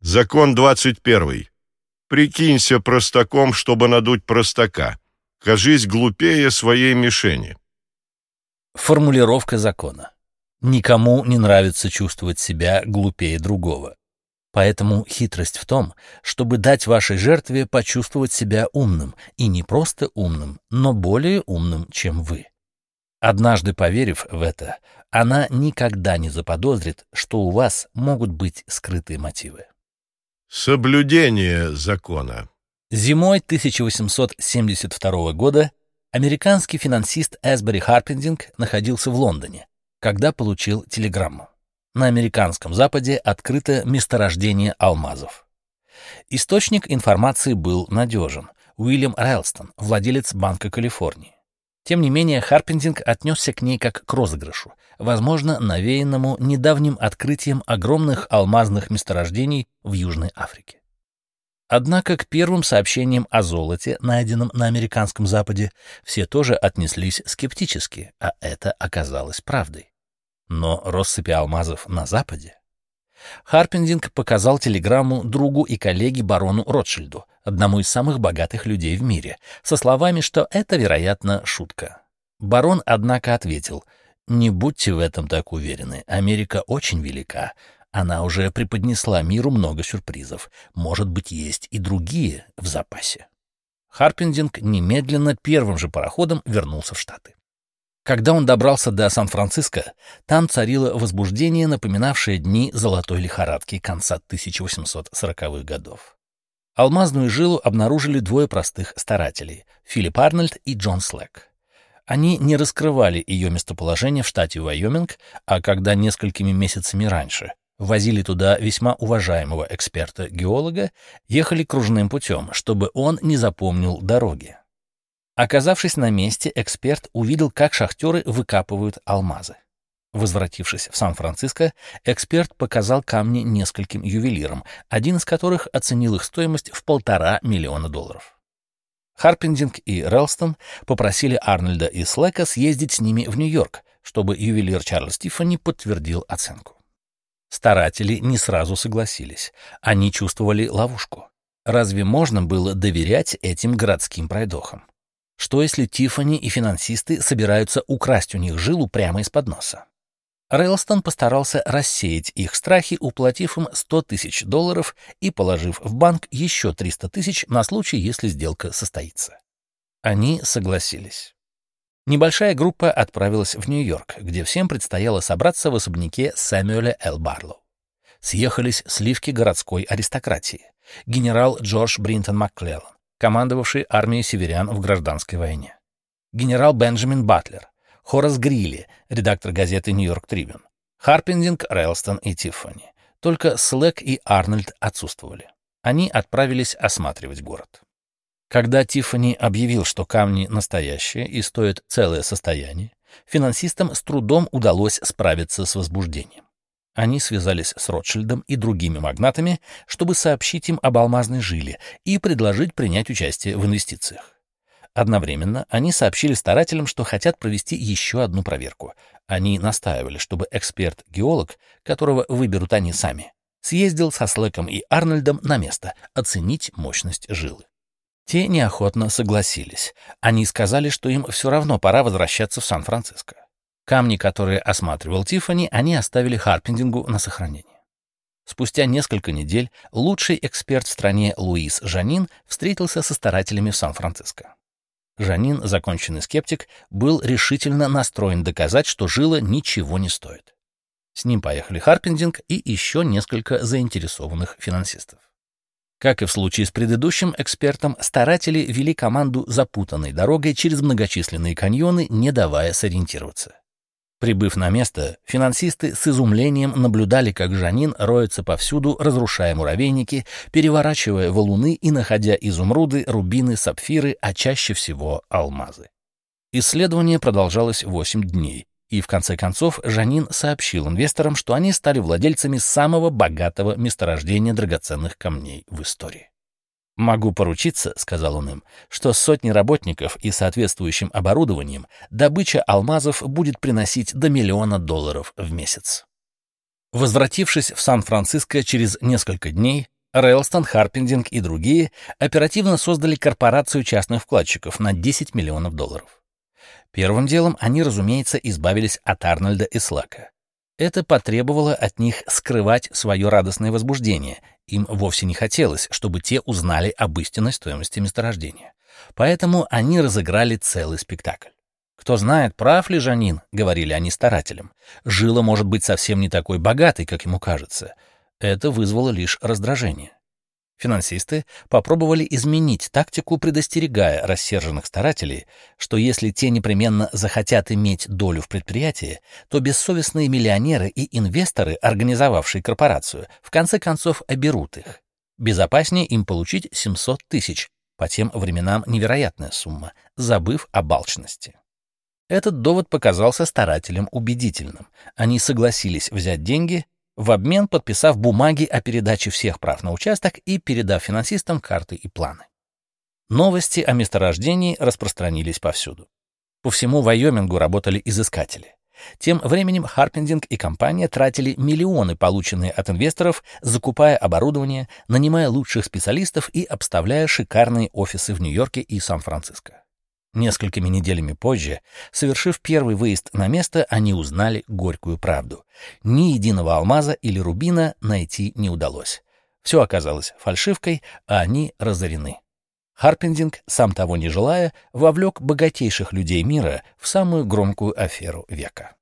Закон 21. Прикинься простаком, чтобы надуть простака. Кажись глупее своей мишени. Формулировка закона. Никому не нравится чувствовать себя глупее другого. Поэтому хитрость в том, чтобы дать вашей жертве почувствовать себя умным, и не просто умным, но более умным, чем вы. Однажды поверив в это, она никогда не заподозрит, что у вас могут быть скрытые мотивы. Соблюдение закона. Зимой 1872 года американский финансист Эсбери Харпендинг находился в Лондоне, когда получил телеграмму. На американском западе открыто месторождение алмазов. Источник информации был надежен — Уильям Рэлстон, владелец Банка Калифорнии. Тем не менее, Харпендинг отнесся к ней как к розыгрышу, возможно, навеянному недавним открытием огромных алмазных месторождений в Южной Африке. Однако к первым сообщениям о золоте, найденном на американском западе, все тоже отнеслись скептически, а это оказалось правдой. Но россыпи алмазов на западе? Харпендинг показал телеграмму другу и коллеге барону Ротшильду, одному из самых богатых людей в мире, со словами, что это, вероятно, шутка. Барон, однако, ответил: «Не будьте в этом так уверены, Америка очень велика. Она уже преподнесла миру много сюрпризов. Может быть, есть и другие в запасе». Харпендинг немедленно первым же пароходом вернулся в Штаты. Когда он добрался до Сан-Франциско, там царило возбуждение, напоминавшее дни золотой лихорадки конца 1840-х годов. Алмазную жилу обнаружили двое простых старателей — Филипп Арнольд и Джон Слэк. Они не раскрывали ее местоположение в штате Вайоминг, а когда несколькими месяцами раньше возили туда весьма уважаемого эксперта-геолога, ехали кружным путем, чтобы он не запомнил дороги. Оказавшись на месте, эксперт увидел, как шахтеры выкапывают алмазы. Возвратившись в Сан-Франциско, эксперт показал камни нескольким ювелирам, один из которых оценил их стоимость в $1,5 миллиона. Харпендинг и Рэлстон попросили Арнольда и Слэка съездить с ними в Нью-Йорк, чтобы ювелир Чарльз Тиффани подтвердил оценку. Старатели не сразу согласились. Они чувствовали ловушку. Разве можно было доверять этим городским пройдохам? Что если Тиффани и финансисты собираются украсть у них жилу прямо из-под носа? Рэлстон постарался рассеять их страхи, уплатив им $100 000 и положив в банк еще $300 000 на случай, если сделка состоится. Они согласились. Небольшая группа отправилась в Нью-Йорк, где всем предстояло собраться в особняке Сэмюэля Л. Барлоу. Съехались сливки городской аристократии. Генерал Джордж Бринтон МакКлеллан, командовавший армией северян в гражданской войне. Генерал Бенджамин Батлер, Хорас Грилли, редактор газеты «Нью-Йорк Трибюн», Харпендинг, Рэлстон и Тиффани. Только Слэк и Арнольд отсутствовали. Они отправились осматривать город. Когда Тиффани объявил, что камни настоящие и стоят целое состояние, финансистам с трудом удалось справиться с возбуждением. Они связались с Ротшильдом и другими магнатами, чтобы сообщить им об алмазной жиле и предложить принять участие в инвестициях. Одновременно они сообщили старателям, что хотят провести еще одну проверку. Они настаивали, чтобы эксперт-геолог, которого выберут они сами, съездил со Слэком и Арнольдом на место оценить мощность жилы. Те неохотно согласились. Они сказали, что им все равно пора возвращаться в Сан-Франциско. Камни, которые осматривал Тиффани, они оставили Харпендингу на сохранение. Спустя несколько недель лучший эксперт в стране Луис Жанин встретился со старателями в Сан-Франциско. Жанин, законченный скептик, был решительно настроен доказать, что жила ничего не стоит. С ним поехали Харпендинг и еще несколько заинтересованных финансистов. Как и в случае с предыдущим экспертом, старатели вели команду запутанной дорогой через многочисленные каньоны, не давая сориентироваться. Прибыв на место, финансисты с изумлением наблюдали, как Жанин роется повсюду, разрушая муравейники, переворачивая валуны и находя изумруды, рубины, сапфиры, а чаще всего алмазы. Исследование продолжалось 8 дней, и в конце концов Жанин сообщил инвесторам, что они стали владельцами самого богатого месторождения драгоценных камней в истории. «Могу поручиться, — сказал он им, — что с сотней работников и соответствующим оборудованием добыча алмазов будет приносить до $1 миллиона в месяц». Возвратившись в Сан-Франциско через несколько дней, Рэлстон, Харпендинг и другие оперативно создали корпорацию частных вкладчиков на $10 миллионов. Первым делом они, разумеется, избавились от Арнольда и Слэка. Это потребовало от них скрывать свое радостное возбуждение. Им вовсе не хотелось, чтобы те узнали об истинной стоимости месторождения. Поэтому они разыграли целый спектакль. «Кто знает, прав ли Жанин», — говорили они старателям. «Жила может быть совсем не такой богатой, как ему кажется». Это вызвало лишь раздражение. Финансисты попробовали изменить тактику, предостерегая рассерженных старателей, что если те непременно захотят иметь долю в предприятии, то бессовестные миллионеры и инвесторы, организовавшие корпорацию, в конце концов оберут их. Безопаснее им получить 700 тысяч, по тем временам невероятная сумма, забыв об алчности. Этот довод показался старателям убедительным. Они согласились взять деньги, в обмен подписав бумаги о передаче всех прав на участок и передав финансистам карты и планы. Новости о месторождении распространились повсюду. По всему Вайомингу работали изыскатели. Тем временем Харпендинг и компания тратили миллионы, полученные от инвесторов, закупая оборудование, нанимая лучших специалистов и обставляя шикарные офисы в Нью-Йорке и Сан-Франциско. Несколькими неделями позже, совершив первый выезд на место, они узнали горькую правду. Ни единого алмаза или рубина найти не удалось. Все оказалось фальшивкой, а они разорены. Харпендинг, сам того не желая, вовлек богатейших людей мира в самую громкую аферу века.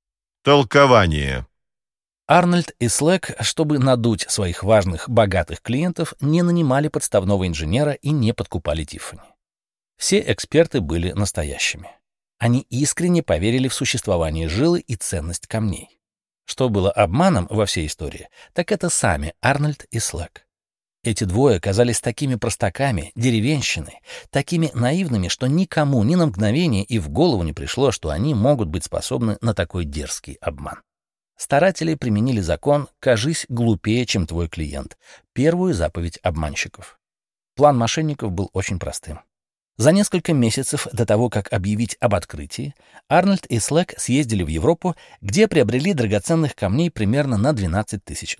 Толкование. Арнольд и Слэк, чтобы надуть своих важных, богатых клиентов, не нанимали подставного инженера и не подкупали Тиффани. Все эксперты были настоящими. Они искренне поверили в существование жилы и ценность камней. Что было обманом во всей истории, так это сами Арнольд и Слэк. Эти двое казались такими простаками, деревенщиной, такими наивными, что никому ни на мгновение и в голову не пришло, что они могут быть способны на такой дерзкий обман. Старатели применили закон «кажись глупее, чем твой клиент», первую заповедь обманщиков. План мошенников был очень простым. За несколько месяцев до того, как объявить об открытии, Арнольд и Слэк съездили в Европу, где приобрели драгоценных камней примерно на $12 тысяч.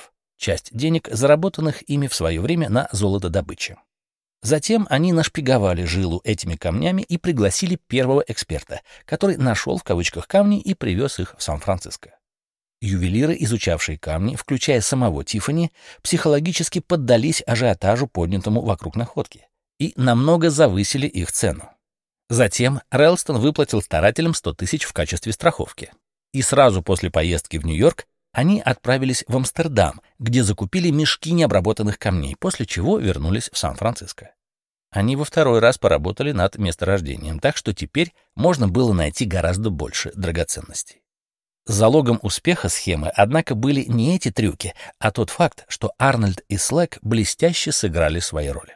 Часть денег, заработанных ими в свое время на золотодобыче. Затем они нашпиговали жилу этими камнями и пригласили первого эксперта, который нашел в кавычках камни и привез их в Сан-Франциско. Ювелиры, изучавшие камни, включая самого Тиффани, психологически поддались ажиотажу, поднятому вокруг находки, и намного завысили их цену. Затем Рэлстон выплатил старателям 100 тысяч в качестве страховки. И сразу после поездки в Нью-Йорк они отправились в Амстердам, где закупили мешки необработанных камней, после чего вернулись в Сан-Франциско. Они во второй раз поработали над месторождением, так что теперь можно было найти гораздо больше драгоценностей. Залогом успеха схемы, однако, были не эти трюки, а тот факт, что Арнольд и Слэк блестяще сыграли свои роли.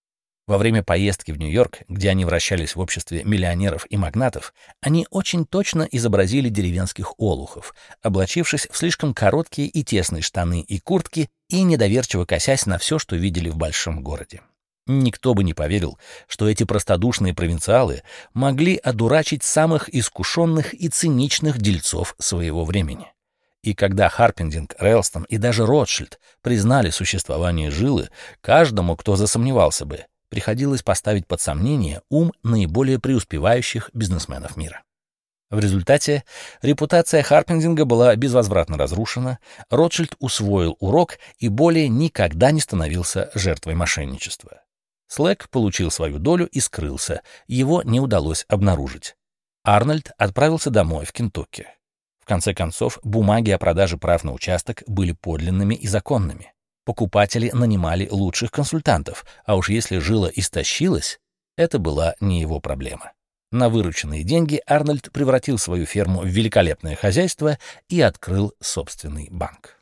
Во время поездки в Нью-Йорк, где они вращались в обществе миллионеров и магнатов, они очень точно изобразили деревенских олухов, облачившись в слишком короткие и тесные штаны и куртки и недоверчиво косясь на все, что видели в большом городе. Никто бы не поверил, что эти простодушные провинциалы могли одурачить самых искушенных и циничных дельцов своего времени. И когда Харпендинг, Рэлстон и даже Ротшильд признали существование жилы, каждому, кто засомневался бы, приходилось поставить под сомнение ум наиболее преуспевающих бизнесменов мира. В результате репутация Харпендинга была безвозвратно разрушена, Ротшильд усвоил урок и более никогда не становился жертвой мошенничества. Слэк получил свою долю и скрылся, его не удалось обнаружить. Арнольд отправился домой в Кентукки. В конце концов, бумаги о продаже прав на участок были подлинными и законными. Покупатели нанимали лучших консультантов, а уж если жила истощилась, это была не его проблема. На вырученные деньги Арнольд превратил свою ферму в великолепное хозяйство и открыл собственный банк.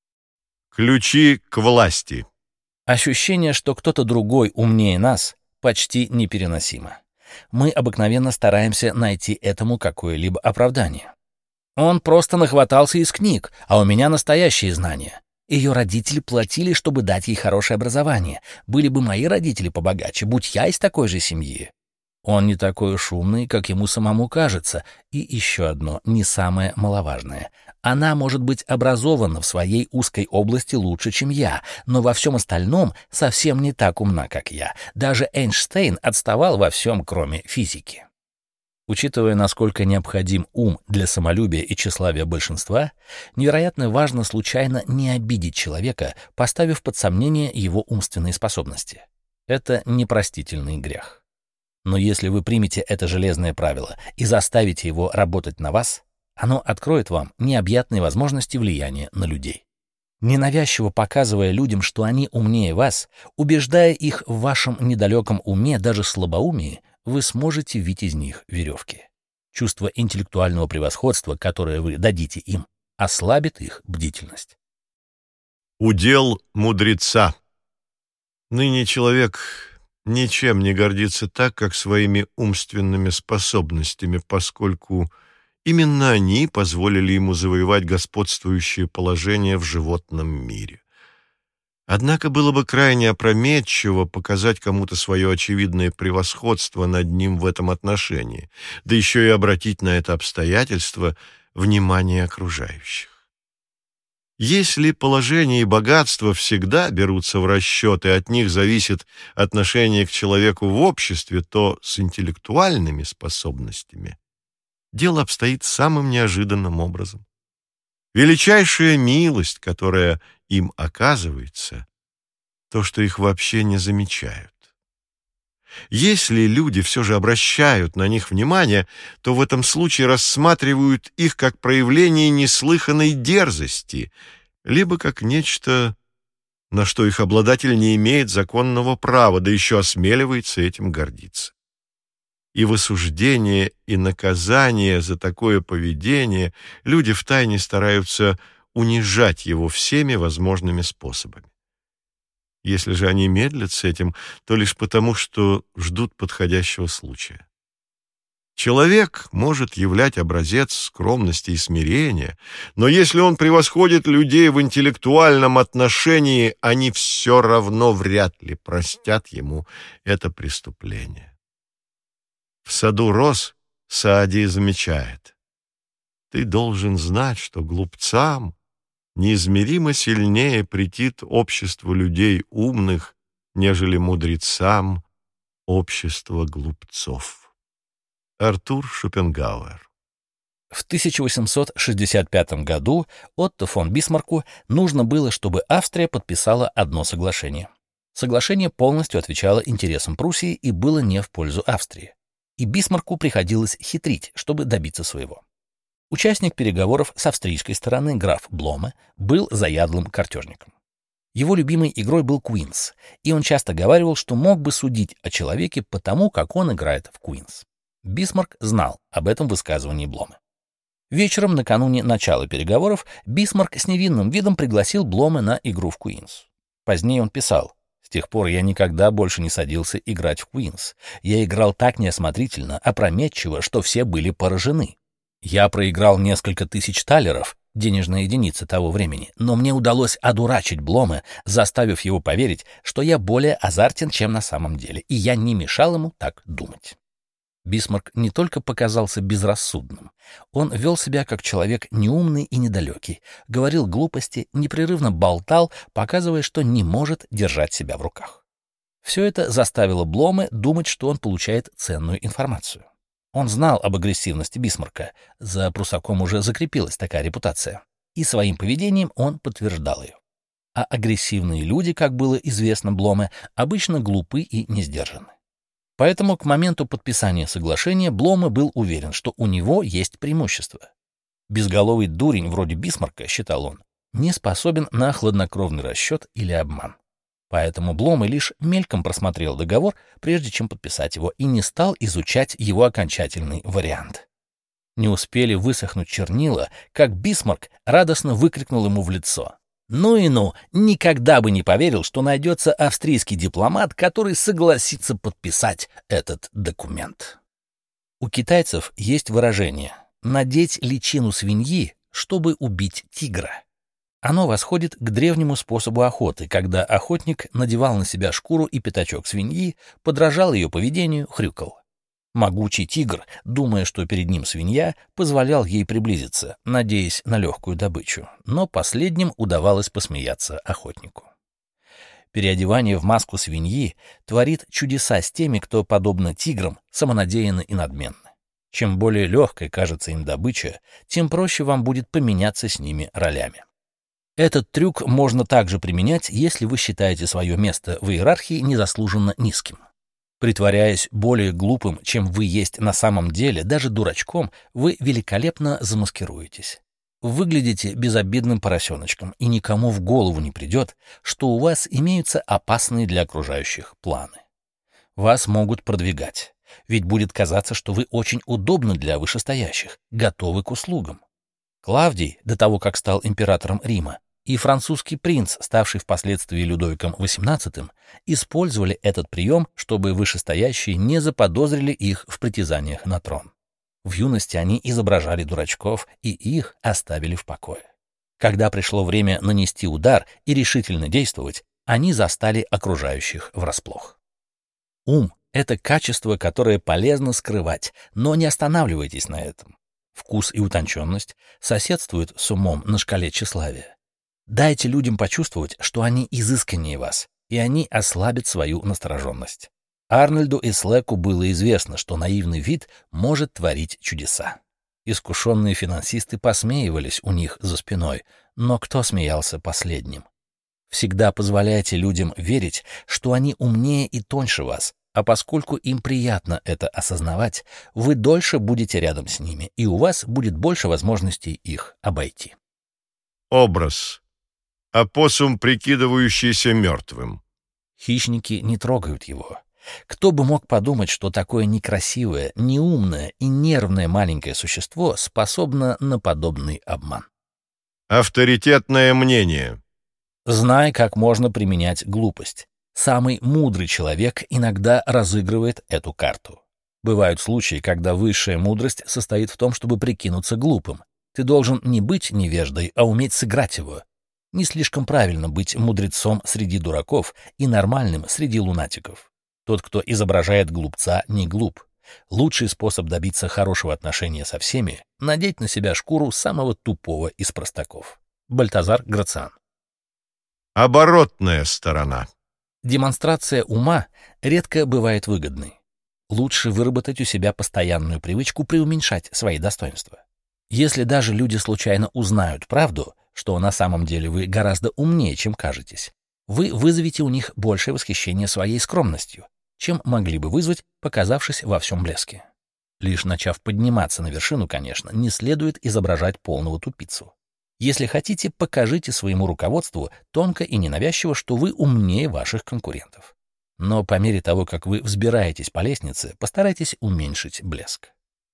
Ключи к власти. Ощущение, что кто-то другой умнее нас, почти непереносимо. Мы обыкновенно стараемся найти этому какое-либо оправдание. Он просто нахватался из книг, а у меня настоящие знания. Ее родители платили, чтобы дать ей хорошее образование. Были бы мои родители побогаче, будь я из такой же семьи. Он не такой уж умный, как ему самому кажется. И еще одно, не самое маловажное. Она может быть образована в своей узкой области лучше, чем я, но во всем остальном совсем не так умна, как я. Даже Эйнштейн отставал во всем, кроме физики. Учитывая, насколько необходим ум для самолюбия и тщеславия большинства, невероятно важно случайно не обидеть человека, поставив под сомнение его умственные способности. Это непростительный грех. Но если вы примете это железное правило и заставите его работать на вас, оно откроет вам необъятные возможности влияния на людей. Ненавязчиво показывая людям, что они умнее вас, убеждая их в вашем недалеком уме, даже слабоумии, вы сможете вить из них веревки. Чувство интеллектуального превосходства, которое вы дадите им, ослабит их бдительность. Удел мудреца. Ныне человек ничем не гордится так, как своими умственными способностями, поскольку именно они позволили ему завоевать господствующее положение в животном мире. Однако было бы крайне опрометчиво показать кому-то свое очевидное превосходство над ним в этом отношении, да еще и обратить на это обстоятельство внимание окружающих. Если положение и богатство всегда берутся в расчет, и от них зависит отношение к человеку в обществе, то с интеллектуальными способностями дело обстоит самым неожиданным образом. Величайшая милость, которая им оказывается, то, что их вообще не замечают. Если люди все же обращают на них внимание, то в этом случае рассматривают их как проявление неслыханной дерзости, либо как нечто, на что их обладатель не имеет законного права, да еще осмеливается этим гордиться. И в осуждение и наказание за такое поведение люди втайне стараются унижать его всеми возможными способами. Если же они медлят с этим, то лишь потому, что ждут подходящего случая. Человек может являть образец скромности и смирения, но если он превосходит людей в интеллектуальном отношении, они все равно вряд ли простят ему это преступление. В саду роз Саади замечает: «Ты должен знать, что глупцам неизмеримо сильнее претит общество людей умных, нежели мудрецам общество глупцов». Артур Шопенгауэр. В 1865 году Отто фон Бисмарку нужно было, чтобы Австрия подписала одно соглашение. Соглашение полностью отвечало интересам Пруссии и было не в пользу Австрии. И Бисмарку приходилось хитрить, чтобы добиться своего. Участник переговоров с австрийской стороны, граф Бломе, был заядлым картежником. Его любимой игрой был Куинс, и он часто говаривал, что мог бы судить о человеке по тому, как он играет в Куинс. Бисмарк знал об этом высказывании Бломе. Вечером, накануне начала переговоров, Бисмарк с невинным видом пригласил Бломе на игру в Куинс. Позднее он писал: «С тех пор я никогда больше не садился играть в Куинс. Я играл так неосмотрительно, опрометчиво, что все были поражены. Я проиграл несколько тысяч талеров, денежная единица того времени, но мне удалось одурачить Бломе, заставив его поверить, что я более азартен, чем на самом деле, и я не мешал ему так думать». Бисмарк не только показался безрассудным, он вел себя как человек неумный и недалекий, говорил глупости, непрерывно болтал, показывая, что не может держать себя в руках. Все это заставило Бломе думать, что он получает ценную информацию. Он знал об агрессивности Бисмарка, за прусаком уже закрепилась такая репутация, и своим поведением он подтверждал ее. А агрессивные люди, как было известно Бломе, обычно глупы и несдержаны. Поэтому к моменту подписания соглашения Бломе был уверен, что у него есть преимущество. Безголовый дурень вроде Бисмарка, считал он, не способен на хладнокровный расчет или обман. Поэтому Бломе лишь мельком просмотрел договор, прежде чем подписать его, и не стал изучать его окончательный вариант. Не успели высохнуть чернила, как Бисмарк радостно выкрикнул ему в лицо: «Ну и ну, никогда бы не поверил, что найдется австрийский дипломат, который согласится подписать этот документ». У китайцев есть выражение «надеть личину свиньи, чтобы убить тигра». Оно восходит к древнему способу охоты, когда охотник надевал на себя шкуру и пятачок свиньи, подражал ее поведению, хрюкал. Могучий тигр, думая, что перед ним свинья, позволял ей приблизиться, надеясь на легкую добычу, но последним удавалось посмеяться охотнику. Переодевание в маску свиньи творит чудеса с теми, кто, подобно тиграм, самонадеянны и надменны. Чем более легкой кажется им добыча, тем проще вам будет поменяться с ними ролями. Этот трюк можно также применять, если вы считаете свое место в иерархии незаслуженно низким. Притворяясь более глупым, чем вы есть на самом деле, даже дурачком, вы великолепно замаскируетесь. Выглядите безобидным поросеночком, и никому в голову не придет, что у вас имеются опасные для окружающих планы. Вас могут продвигать, ведь будет казаться, что вы очень удобны для вышестоящих, готовы к услугам. Клавдий, до того, как стал императором Рима, и французский принц, ставший впоследствии Людовиком XVIII, использовали этот прием, чтобы вышестоящие не заподозрили их в притязаниях на трон. В юности они изображали дурачков, и их оставили в покое. Когда пришло время нанести удар и решительно действовать, они застали окружающих врасплох. Ум — это качество, которое полезно скрывать, но не останавливайтесь на этом. Вкус и утонченность соседствуют с умом на шкале тщеславия. Дайте людям почувствовать, что они изысканнее вас, и они ослабят свою настороженность. Арнольду и Слеку было известно, что наивный вид может творить чудеса. Искушенные финансисты посмеивались у них за спиной, но кто смеялся последним? Всегда позволяйте людям верить, что они умнее и тоньше вас, а поскольку им приятно это осознавать, вы дольше будете рядом с ними, и у вас будет больше возможностей их обойти. Образ. Опоссум, прикидывающийся мертвым. Хищники не трогают его. Кто бы мог подумать, что такое некрасивое, неумное и нервное маленькое существо способно на подобный обман? Авторитетное мнение. Знай, как можно применять глупость. Самый мудрый человек иногда разыгрывает эту карту. Бывают случаи, когда высшая мудрость состоит в том, чтобы прикинуться глупым. Ты должен не быть невеждой, а уметь сыграть его. Не слишком правильно быть мудрецом среди дураков и нормальным среди лунатиков. Тот, кто изображает глупца, не глуп. Лучший способ добиться хорошего отношения со всеми — надеть на себя шкуру самого тупого из простаков. Бальтазар Грациан. Оборотная сторона. Демонстрация ума редко бывает выгодной. Лучше выработать у себя постоянную привычку преуменьшать свои достоинства. Если даже люди случайно узнают правду, что на самом деле вы гораздо умнее, чем кажетесь, вы вызовете у них большее восхищение своей скромностью, чем могли бы вызвать, показавшись во всем блеске. Лишь начав подниматься на вершину, конечно, не следует изображать полного тупицу. Если хотите, покажите своему руководству тонко и ненавязчиво, что вы умнее ваших конкурентов. Но по мере того, как вы взбираетесь по лестнице, постарайтесь уменьшить блеск.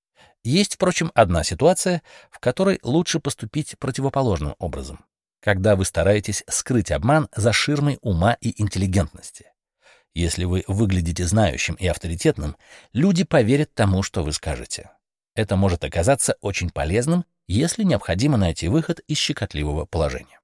Есть, впрочем, одна ситуация, в которой лучше поступить противоположным образом, когда вы стараетесь скрыть обман за ширмой ума и интеллигентности. Если вы выглядите знающим и авторитетным, люди поверят тому, что вы скажете. Это может оказаться очень полезным, если необходимо найти выход из щекотливого положения.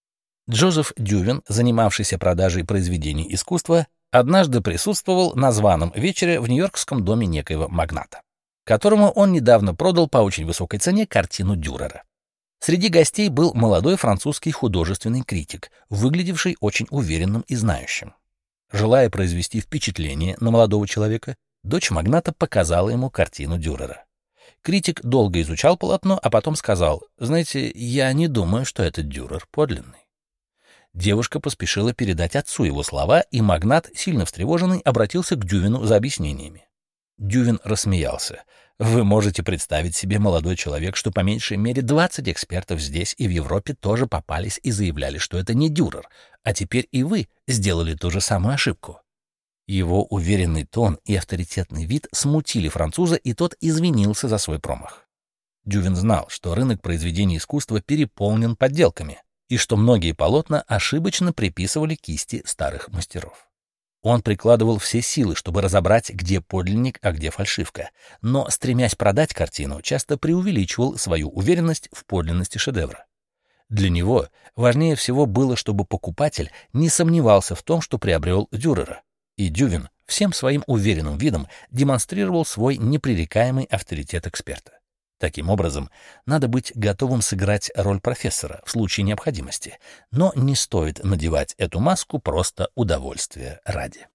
Джозеф Дювин, занимавшийся продажей произведений искусства, однажды присутствовал на званом вечере в нью-йоркском доме некоего магната, которому он недавно продал по очень высокой цене картину Дюрера. Среди гостей был молодой французский художественный критик, выглядевший очень уверенным и знающим. Желая произвести впечатление на молодого человека, дочь магната показала ему картину Дюрера. Критик долго изучал полотно, а потом сказал: «Знаете, я не думаю, что этот Дюрер подлинный». Девушка поспешила передать отцу его слова, и магнат, сильно встревоженный, обратился к Дювину за объяснениями. Дювин рассмеялся. «Вы можете представить себе, молодой человек, что по меньшей мере 20 экспертов здесь и в Европе тоже попались и заявляли, что это не Дюрер, а теперь и вы сделали ту же самую ошибку». Его уверенный тон и авторитетный вид смутили француза, и тот извинился за свой промах. Дювин знал, что рынок произведений искусства переполнен подделками, и что многие полотна ошибочно приписывали кисти старых мастеров. Он прикладывал все силы, чтобы разобрать, где подлинник, а где фальшивка, но, стремясь продать картину, часто преувеличивал свою уверенность в подлинности шедевра. Для него важнее всего было, чтобы покупатель не сомневался в том, что приобрел Дюрера, и Дювин всем своим уверенным видом демонстрировал свой непререкаемый авторитет эксперта. Таким образом, надо быть готовым сыграть роль профессора в случае необходимости, но не стоит надевать эту маску просто удовольствия ради.